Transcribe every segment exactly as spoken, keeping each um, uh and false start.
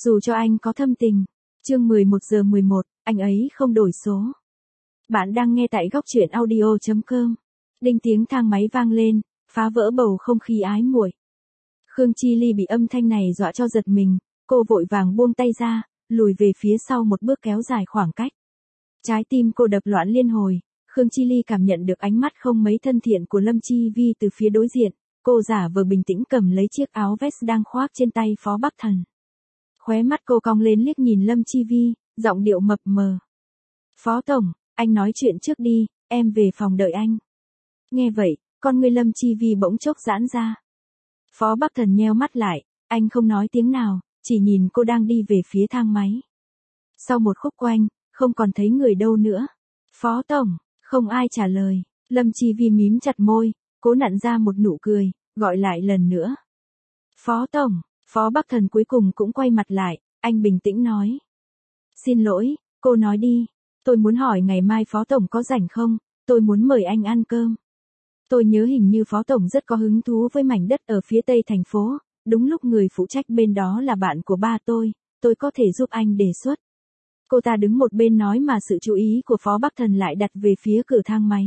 Dù cho anh có thâm tình. Chương mười một giờ mười một, anh ấy không đổi số. Bạn đang nghe tại góc truyện audio chấm com. Đinh tiếng thang máy vang lên, phá vỡ bầu không khí ái muội. Khương Chi Ly bị âm thanh này dọa cho giật mình, cô vội vàng buông tay ra, lùi về phía sau một bước kéo dài khoảng cách. Trái tim cô đập loạn liên hồi, Khương Chi Ly cảm nhận được ánh mắt không mấy thân thiện của Lâm Chi Vi từ phía đối diện, cô giả vờ bình tĩnh cầm lấy chiếc áo vest đang khoác trên tay Phó Bắc Thần. Khóe mắt cô cong lên liếc nhìn Lâm Chi Vi, giọng điệu mập mờ. Phó Tổng, anh nói chuyện trước đi, em về phòng đợi anh. Nghe vậy, con người Lâm Chi Vi bỗng chốc giãn ra. Phó Bắc Thần nheo mắt lại, anh không nói tiếng nào, chỉ nhìn cô đang đi về phía thang máy. Sau một khúc quanh, không còn thấy người đâu nữa. Phó Tổng, không ai trả lời, Lâm Chi Vi mím chặt môi, cố nặn ra một nụ cười, gọi lại lần nữa. Phó Tổng, Phó Bắc Thần cuối cùng cũng quay mặt lại, anh bình tĩnh nói. Xin lỗi, cô nói đi, tôi muốn hỏi ngày mai Phó Tổng có rảnh không, tôi muốn mời anh ăn cơm. Tôi nhớ hình như Phó Tổng rất có hứng thú với mảnh đất ở phía tây thành phố, đúng lúc người phụ trách bên đó là bạn của ba tôi, tôi có thể giúp anh đề xuất. Cô ta đứng một bên nói mà sự chú ý của Phó Bắc Thần lại đặt về phía cửa thang máy.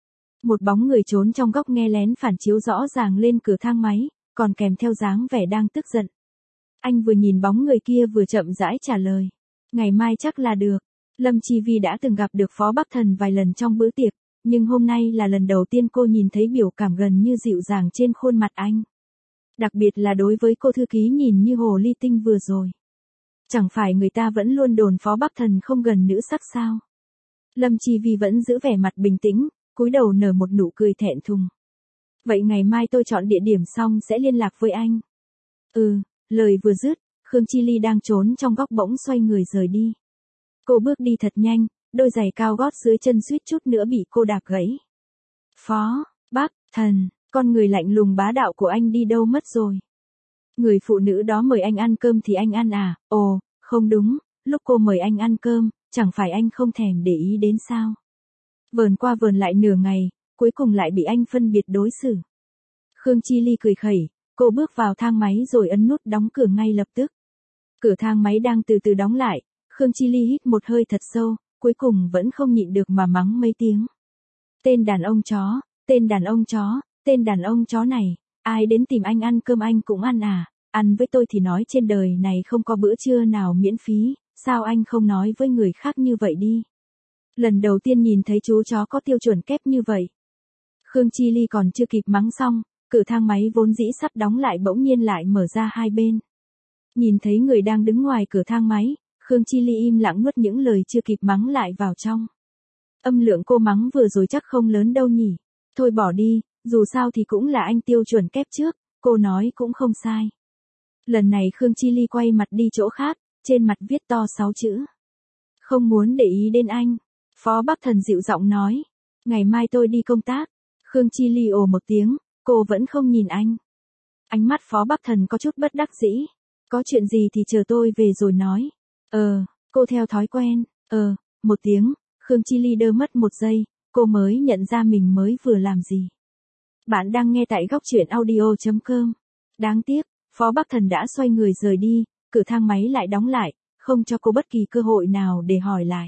Một bóng người trốn trong góc nghe lén phản chiếu rõ ràng lên cửa thang máy, còn kèm theo dáng vẻ đang tức giận. Anh vừa nhìn bóng người kia vừa chậm rãi trả lời. Ngày mai chắc là được. Lâm Chi Vi đã từng gặp được Phó Bắc Thần vài lần trong bữa tiệc, nhưng hôm nay là lần đầu tiên cô nhìn thấy biểu cảm gần như dịu dàng trên khuôn mặt anh. Đặc biệt là đối với cô thư ký nhìn như hồ ly tinh vừa rồi. Chẳng phải người ta vẫn luôn đồn Phó Bắc Thần không gần nữ sắc sao? Lâm Chi Vi vẫn giữ vẻ mặt bình tĩnh, cúi đầu nở một nụ cười thẹn thùng. Vậy ngày mai tôi chọn địa điểm xong sẽ liên lạc với anh. Ừ, lời vừa dứt, Khương Chi Ly đang trốn trong góc bỗng xoay người rời đi. Cô bước đi thật nhanh, đôi giày cao gót dưới chân suýt chút nữa bị cô đạp gãy. Phó Bắc Thần, con người lạnh lùng bá đạo của anh đi đâu mất rồi? Người phụ nữ đó mời anh ăn cơm thì anh ăn à? Ồ, không đúng, lúc cô mời anh ăn cơm, chẳng phải anh không thèm để ý đến sao? Vờn qua vờn lại nửa ngày, cuối cùng lại bị anh phân biệt đối xử. Khương Chi Ly cười khẩy, cô bước vào thang máy rồi ấn nút đóng cửa ngay lập tức. Cửa thang máy đang từ từ đóng lại, Khương Chi Ly hít một hơi thật sâu, cuối cùng vẫn không nhịn được mà mắng mấy tiếng. Tên đàn ông chó, tên đàn ông chó, tên đàn ông chó này, ai đến tìm anh ăn cơm anh cũng ăn à, ăn với tôi thì nói trên đời này không có bữa trưa nào miễn phí, sao anh không nói với người khác như vậy đi. Lần đầu tiên nhìn thấy chú chó có tiêu chuẩn kép như vậy. Khương Chi Ly còn chưa kịp mắng xong, cửa thang máy vốn dĩ sắp đóng lại bỗng nhiên lại mở ra hai bên. Nhìn thấy người đang đứng ngoài cửa thang máy, Khương Chi Ly im lặng nuốt những lời chưa kịp mắng lại vào trong. Âm lượng cô mắng vừa rồi chắc không lớn đâu nhỉ. Thôi bỏ đi, dù sao thì cũng là anh tiêu chuẩn kép trước, cô nói cũng không sai. Lần này Khương Chi Ly quay mặt đi chỗ khác, trên mặt viết to sáu chữ. Không muốn để ý đến anh. Phó Bắc Thần dịu giọng nói. Ngày mai tôi đi công tác. Khương Chi Ly ồ một tiếng, cô vẫn không nhìn anh. Ánh mắt Phó Bắc Thần có chút bất đắc dĩ. Có chuyện gì thì chờ tôi về rồi nói. Ờ, cô theo thói quen. Ờ, một tiếng, Khương Chi Ly đơ mất một giây, cô mới nhận ra mình mới vừa làm gì. Bạn đang nghe tại góc truyện audio chấm com. Đáng tiếc, Phó Bắc Thần đã xoay người rời đi, cửa thang máy lại đóng lại, không cho cô bất kỳ cơ hội nào để hỏi lại.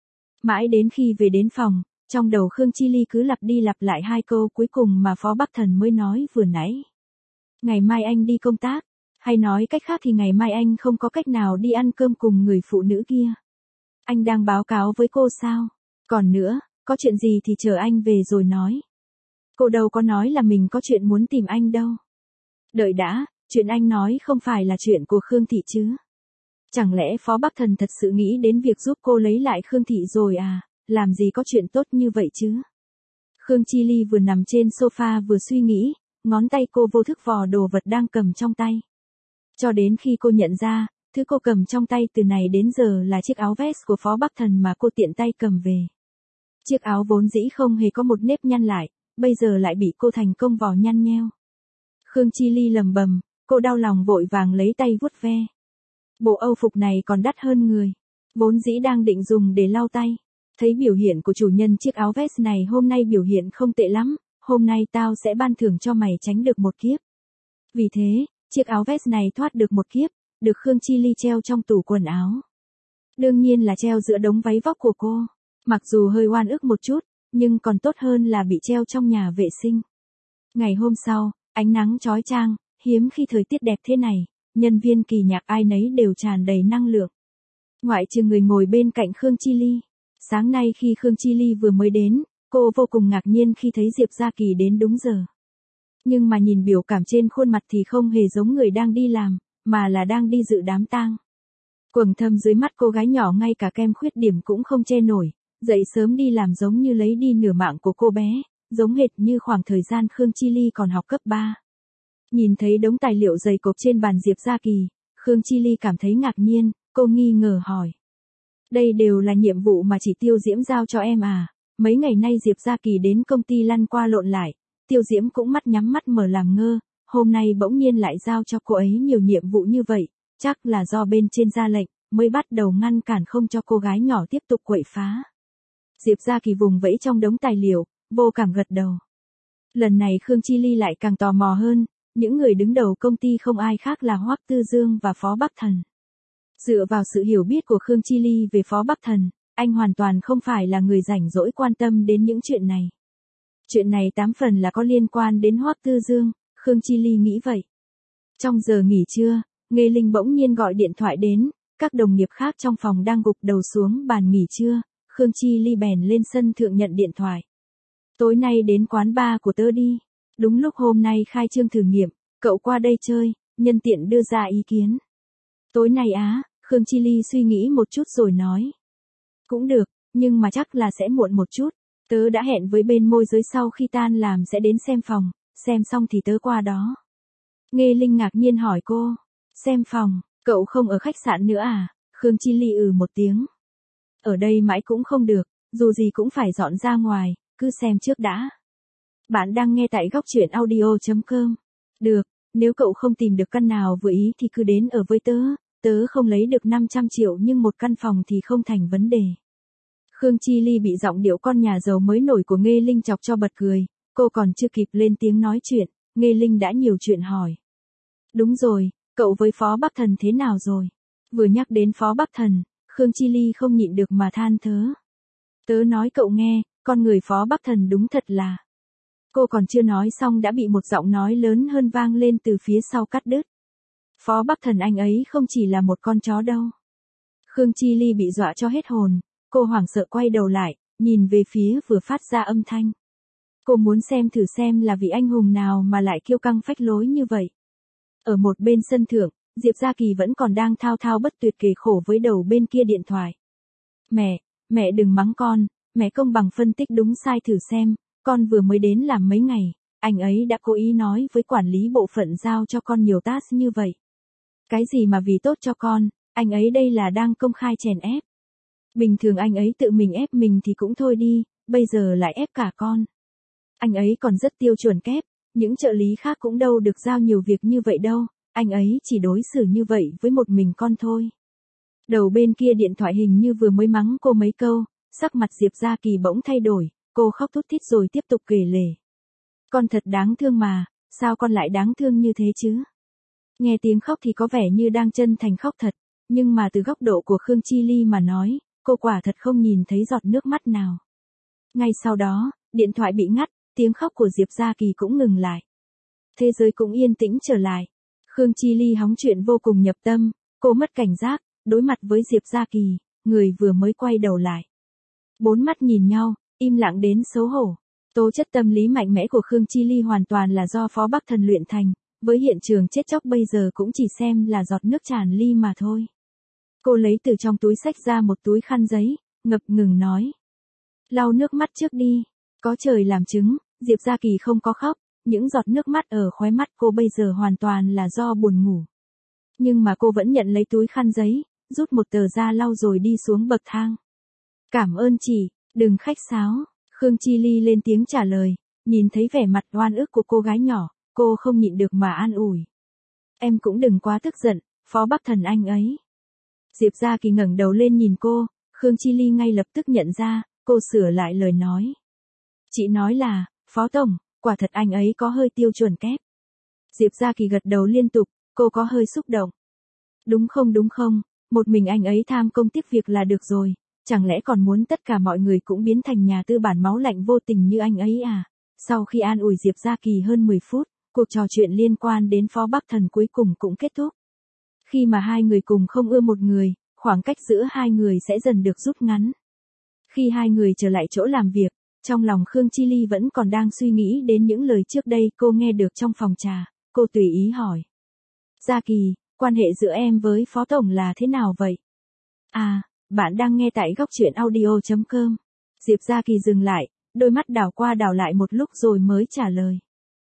Mãi đến khi về đến phòng, trong đầu Khương Chi Ly cứ lặp đi lặp lại hai câu cuối cùng mà Phó Bắc Thần mới nói vừa nãy. Ngày mai anh đi công tác, hay nói cách khác thì ngày mai anh không có cách nào đi ăn cơm cùng người phụ nữ kia. Anh đang báo cáo với cô sao? Còn nữa, có chuyện gì thì chờ anh về rồi nói. Cô đâu có nói là mình có chuyện muốn tìm anh đâu. Đợi đã, chuyện anh nói không phải là chuyện của Khương Thị chứ? Chẳng lẽ Phó Bắc Thần thật sự nghĩ đến việc giúp cô lấy lại Khương Thị rồi à? Làm gì có chuyện tốt như vậy chứ? Khương Chi Ly vừa nằm trên sofa vừa suy nghĩ, ngón tay cô vô thức vò đồ vật đang cầm trong tay. Cho đến khi cô nhận ra, thứ cô cầm trong tay từ này đến giờ là chiếc áo vest của Phó Bắc Thần mà cô tiện tay cầm về. Chiếc áo vốn dĩ không hề có một nếp nhăn lại, bây giờ lại bị cô thành công vò nhăn nheo. Khương Chi Ly lầm bầm, cô đau lòng vội vàng lấy tay vuốt ve. Bộ âu phục này còn đắt hơn người, vốn dĩ đang định dùng để lau tay. Thấy biểu hiện của chủ nhân chiếc áo vest này hôm nay biểu hiện không tệ lắm, hôm nay tao sẽ ban thưởng cho mày tránh được một kiếp. Vì thế, chiếc áo vest này thoát được một kiếp, được Khương Chi Ly treo trong tủ quần áo. Đương nhiên là treo giữa đống váy vóc của cô. Mặc dù hơi oan ức một chút, nhưng còn tốt hơn là bị treo trong nhà vệ sinh. Ngày hôm sau, ánh nắng chói chang, hiếm khi thời tiết đẹp thế này, nhân viên kỳ nhạc ai nấy đều tràn đầy năng lượng. Ngoại trừ người ngồi bên cạnh Khương Chi Ly. Sáng nay khi Khương Chi Ly vừa mới đến, cô vô cùng ngạc nhiên khi thấy Diệp Gia Kỳ đến đúng giờ. Nhưng mà nhìn biểu cảm trên khuôn mặt thì không hề giống người đang đi làm, mà là đang đi dự đám tang. Quầng thâm dưới mắt cô gái nhỏ ngay cả kem khuyết điểm cũng không che nổi, dậy sớm đi làm giống như lấy đi nửa mạng của cô bé, giống hệt như khoảng thời gian Khương Chi Ly còn học cấp ba. Nhìn thấy đống tài liệu dày cộp trên bàn Diệp Gia Kỳ, Khương Chi Ly cảm thấy ngạc nhiên, cô nghi ngờ hỏi. Đây đều là nhiệm vụ mà chị Tiêu Diễm giao cho em à? Mấy ngày nay Diệp Gia Kỳ đến công ty lăn qua lộn lại, Tiêu Diễm cũng mắt nhắm mắt mở làm ngơ, hôm nay bỗng nhiên lại giao cho cô ấy nhiều nhiệm vụ như vậy, chắc là do bên trên ra lệnh, mới bắt đầu ngăn cản không cho cô gái nhỏ tiếp tục quậy phá. Diệp Gia Kỳ vùng vẫy trong đống tài liệu, vô cảm gật đầu. Lần này Khương Chi Ly lại càng tò mò hơn, những người đứng đầu công ty không ai khác là Hoắc Tư Dương và Phó Bắc Thần. Dựa vào sự hiểu biết của Khương Chi Ly về Phó Bắc Thần, anh hoàn toàn không phải là người rảnh rỗi quan tâm đến những chuyện này. Chuyện này tám phần là có liên quan đến Hoắc Tư Dương, Khương Chi Ly nghĩ vậy. Trong giờ nghỉ trưa, Nghê Linh bỗng nhiên gọi điện thoại đến, các đồng nghiệp khác trong phòng đang gục đầu xuống bàn nghỉ trưa, Khương Chi Ly bèn lên sân thượng nhận điện thoại. Tối nay đến quán bar của tớ đi, đúng lúc hôm nay khai trương thử nghiệm, cậu qua đây chơi, nhân tiện đưa ra ý kiến. Tối nay á, Khương Chi Ly suy nghĩ một chút rồi nói. Cũng được, nhưng mà chắc là sẽ muộn một chút, tớ đã hẹn với bên môi giới sau khi tan làm sẽ đến xem phòng, xem xong thì tớ qua đó. Nghê Linh ngạc nhiên hỏi cô, xem phòng, cậu không ở khách sạn nữa à? Khương Chi Ly ừ một tiếng. Ở đây mãi cũng không được, dù gì cũng phải dọn ra ngoài, cứ xem trước đã. Bạn đang nghe tại góc truyện audio chấm com. Được, nếu cậu không tìm được căn nào vừa ý thì cứ đến ở với tớ, tớ không lấy được năm trăm triệu nhưng một căn phòng thì không thành vấn đề. Khương Chi Ly bị giọng điệu con nhà giàu mới nổi của Nghê Linh chọc cho bật cười, cô còn chưa kịp lên tiếng nói chuyện, Nghê Linh đã nhiều chuyện hỏi. Đúng rồi, cậu với Phó Bắc Thần thế nào rồi? Vừa nhắc đến Phó Bắc Thần, Khương Chi Ly không nhịn được mà than thớ. Tớ nói cậu nghe, con người Phó Bắc Thần đúng thật là. Cô còn chưa nói xong đã bị một giọng nói lớn hơn vang lên từ phía sau cắt đứt. Phó Bắc Thần anh ấy không chỉ là một con chó đâu. Khương Chi Ly bị dọa cho hết hồn, cô hoảng sợ quay đầu lại, nhìn về phía vừa phát ra âm thanh. Cô muốn xem thử xem là vị anh hùng nào mà lại kiêu căng phách lối như vậy. Ở một bên sân thượng, Diệp Gia Kỳ vẫn còn đang thao thao bất tuyệt kể khổ với đầu bên kia điện thoại. Mẹ, mẹ đừng mắng con, mẹ công bằng phân tích đúng sai thử xem, con vừa mới đến làm mấy ngày, anh ấy đã cố ý nói với quản lý bộ phận giao cho con nhiều task như vậy. Cái gì mà vì tốt cho con, anh ấy đây là đang công khai chèn ép. Bình thường anh ấy tự mình ép mình thì cũng thôi đi, bây giờ lại ép cả con. Anh ấy còn rất tiêu chuẩn kép, những trợ lý khác cũng đâu được giao nhiều việc như vậy đâu, anh ấy chỉ đối xử như vậy với một mình con thôi. Đầu bên kia điện thoại hình như vừa mới mắng cô mấy câu, sắc mặt Diệp Gia Kỳ bỗng thay đổi, cô khóc thút thít rồi tiếp tục kể lể. Con thật đáng thương mà, sao con lại đáng thương như thế chứ? Nghe tiếng khóc thì có vẻ như đang chân thành khóc thật, nhưng mà từ góc độ của Khương Chi Ly mà nói, cô quả thật không nhìn thấy giọt nước mắt nào. Ngay sau đó, điện thoại bị ngắt, tiếng khóc của Diệp Gia Kỳ cũng ngừng lại. Thế giới cũng yên tĩnh trở lại. Khương Chi Ly hóng chuyện vô cùng nhập tâm, cô mất cảnh giác, đối mặt với Diệp Gia Kỳ, người vừa mới quay đầu lại. Bốn mắt nhìn nhau, im lặng đến xấu hổ. Tố chất tâm lý mạnh mẽ của Khương Chi Ly hoàn toàn là do Phó Bắc Thần luyện thành, với hiện trường chết chóc bây giờ cũng chỉ xem là giọt nước tràn ly mà thôi. Cô lấy từ trong túi xách ra một túi khăn giấy, ngập ngừng nói. Lau nước mắt trước đi, có trời làm chứng, Diệp Gia Kỳ không có khóc, những giọt nước mắt ở khóe mắt cô bây giờ hoàn toàn là do buồn ngủ. Nhưng mà cô vẫn nhận lấy túi khăn giấy, rút một tờ ra lau rồi đi xuống bậc thang. Cảm ơn chị, đừng khách sáo, Khương Chi Ly lên tiếng trả lời, nhìn thấy vẻ mặt oan ức của cô gái nhỏ, cô không nhịn được mà an ủi. Em cũng đừng quá tức giận, Phó Bắc Thần anh ấy. Diệp Gia Kỳ ngẩng đầu lên nhìn cô, Khương Chi Ly ngay lập tức nhận ra, cô sửa lại lời nói. Chị nói là, Phó Tổng, quả thật anh ấy có hơi tiêu chuẩn kép. Diệp Gia Kỳ gật đầu liên tục, cô có hơi xúc động. Đúng không đúng không, một mình anh ấy tham công tiếc việc là được rồi, chẳng lẽ còn muốn tất cả mọi người cũng biến thành nhà tư bản máu lạnh vô tình như anh ấy à? Sau khi an ủi Diệp Gia Kỳ hơn mười phút, cuộc trò chuyện liên quan đến Phó Bắc Thần cuối cùng cũng kết thúc. Khi mà hai người cùng không ưa một người, khoảng cách giữa hai người sẽ dần được rút ngắn. Khi hai người trở lại chỗ làm việc, trong lòng Khương Chi Ly vẫn còn đang suy nghĩ đến những lời trước đây cô nghe được trong phòng trà, cô tùy ý hỏi. Gia Kỳ, quan hệ giữa em với Phó Tổng là thế nào vậy? À, bạn đang nghe tại góc truyện audio chấm com. Diệp Gia Kỳ dừng lại, đôi mắt đảo qua đảo lại một lúc rồi mới trả lời.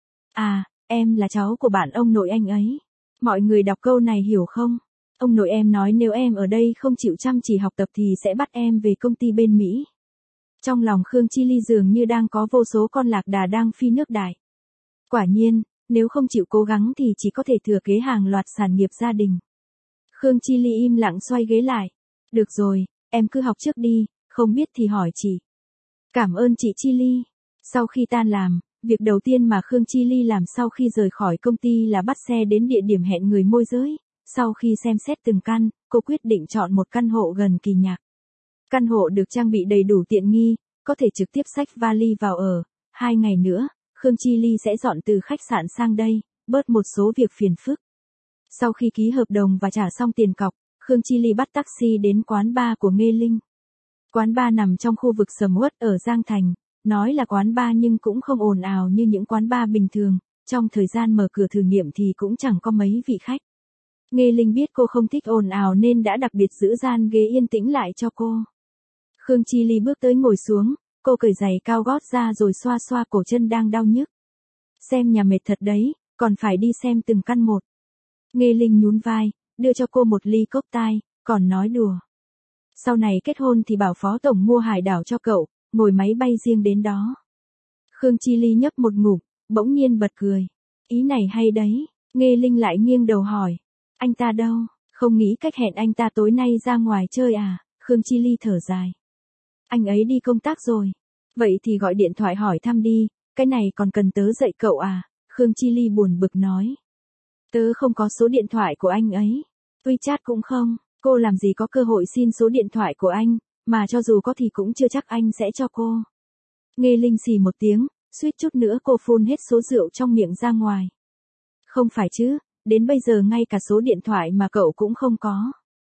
À, em là cháu của bạn ông nội anh ấy. Mọi người đọc câu này hiểu không? Ông nội em nói nếu em ở đây không chịu chăm chỉ học tập thì sẽ bắt em về công ty bên Mỹ. Trong lòng Khương Chi Ly dường như đang có vô số con lạc đà đang phi nước đại. Quả nhiên, nếu không chịu cố gắng thì chỉ có thể thừa kế hàng loạt sản nghiệp gia đình. Khương Chi Ly im lặng xoay ghế lại. Được rồi, em cứ học trước đi, không biết thì hỏi chị. Cảm ơn chị Chi Ly. Sau khi tan làm, việc đầu tiên mà Khương Chi Ly làm sau khi rời khỏi công ty là bắt xe đến địa điểm hẹn người môi giới. Sau khi xem xét từng căn, cô quyết định chọn một căn hộ gần Kỳ Nhạc. Căn hộ được trang bị đầy đủ tiện nghi, có thể trực tiếp xách vali vào ở. Hai ngày nữa, Khương Chi Ly sẽ dọn từ khách sạn sang đây, bớt một số việc phiền phức. Sau khi ký hợp đồng và trả xong tiền cọc, Khương Chi Ly bắt taxi đến quán bar của Nghê Linh. Quán bar nằm trong khu vực sầm uất ở Giang Thành, nói là quán bar nhưng cũng không ồn ào như những quán bar bình thường, trong thời gian mở cửa thử nghiệm thì cũng chẳng có mấy vị khách. Nghê Linh biết cô không thích ồn ào nên đã đặc biệt giữ gian ghế yên tĩnh lại cho cô. Khương Chi Ly bước tới ngồi xuống, cô cởi giày cao gót ra rồi xoa xoa cổ chân đang đau nhức. Xem nhà mệt thật đấy, còn phải đi xem từng căn một. Nghê Linh nhún vai, đưa cho cô một ly cốc tai, còn nói đùa. Sau này kết hôn thì bảo Phó Tổng mua hải đảo cho cậu, ngồi máy bay riêng đến đó. Khương Chi Ly nhấp một ngụm, bỗng nhiên bật cười. Ý này hay đấy, Nghê Linh lại nghiêng đầu hỏi. Anh ta đâu, không nghĩ cách hẹn anh ta tối nay ra ngoài chơi à? Khương Chi Ly thở dài. Anh ấy đi công tác rồi. Vậy thì gọi điện thoại hỏi thăm đi, cái này còn cần tớ dạy cậu à? Khương Chi Ly buồn bực nói. Tớ không có số điện thoại của anh ấy. WeChat cũng không, cô làm gì có cơ hội xin số điện thoại của anh, mà cho dù có thì cũng chưa chắc anh sẽ cho cô. Nghê Linh xì một tiếng, suýt chút nữa cô phun hết số rượu trong miệng ra ngoài. Không phải chứ, đến bây giờ ngay cả số điện thoại mà cậu cũng không có.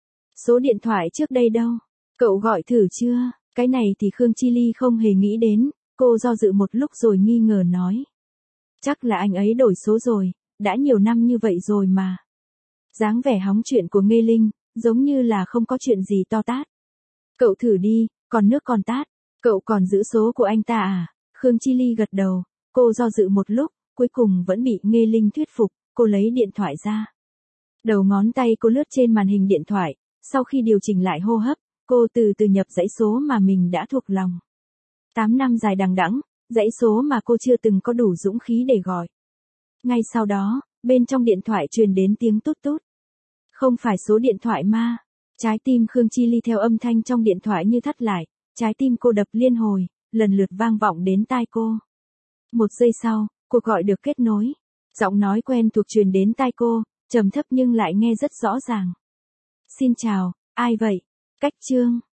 Số điện thoại trước đây đâu? Cậu gọi thử chưa? Cái này thì Khương Chi Ly không hề nghĩ đến, cô do dự một lúc rồi nghi ngờ nói. Chắc là anh ấy đổi số rồi, đã nhiều năm như vậy rồi mà. Dáng vẻ hóng chuyện của Nghê Linh, giống như là không có chuyện gì to tát. Cậu thử đi, còn nước còn tát, cậu còn giữ số của anh ta à? Khương Chi Ly gật đầu, cô do dự một lúc, cuối cùng vẫn bị Nghê Linh thuyết phục, cô lấy điện thoại ra. Đầu ngón tay cô lướt trên màn hình điện thoại, sau khi điều chỉnh lại hô hấp, cô từ từ nhập dãy số mà mình đã thuộc lòng. tám năm dài đằng đẵng, dãy số mà cô chưa từng có đủ dũng khí để gọi. Ngay sau đó, bên trong điện thoại truyền đến tiếng tút tút. Không phải số điện thoại ma. Trái tim Khương Chi Ly theo âm thanh trong điện thoại như thắt lại, trái tim cô đập liên hồi, lần lượt vang vọng đến tai cô. Một giây sau, cuộc gọi được kết nối. Giọng nói quen thuộc truyền đến tai cô, trầm thấp nhưng lại nghe rất rõ ràng. Xin chào, ai vậy? Cách Trương.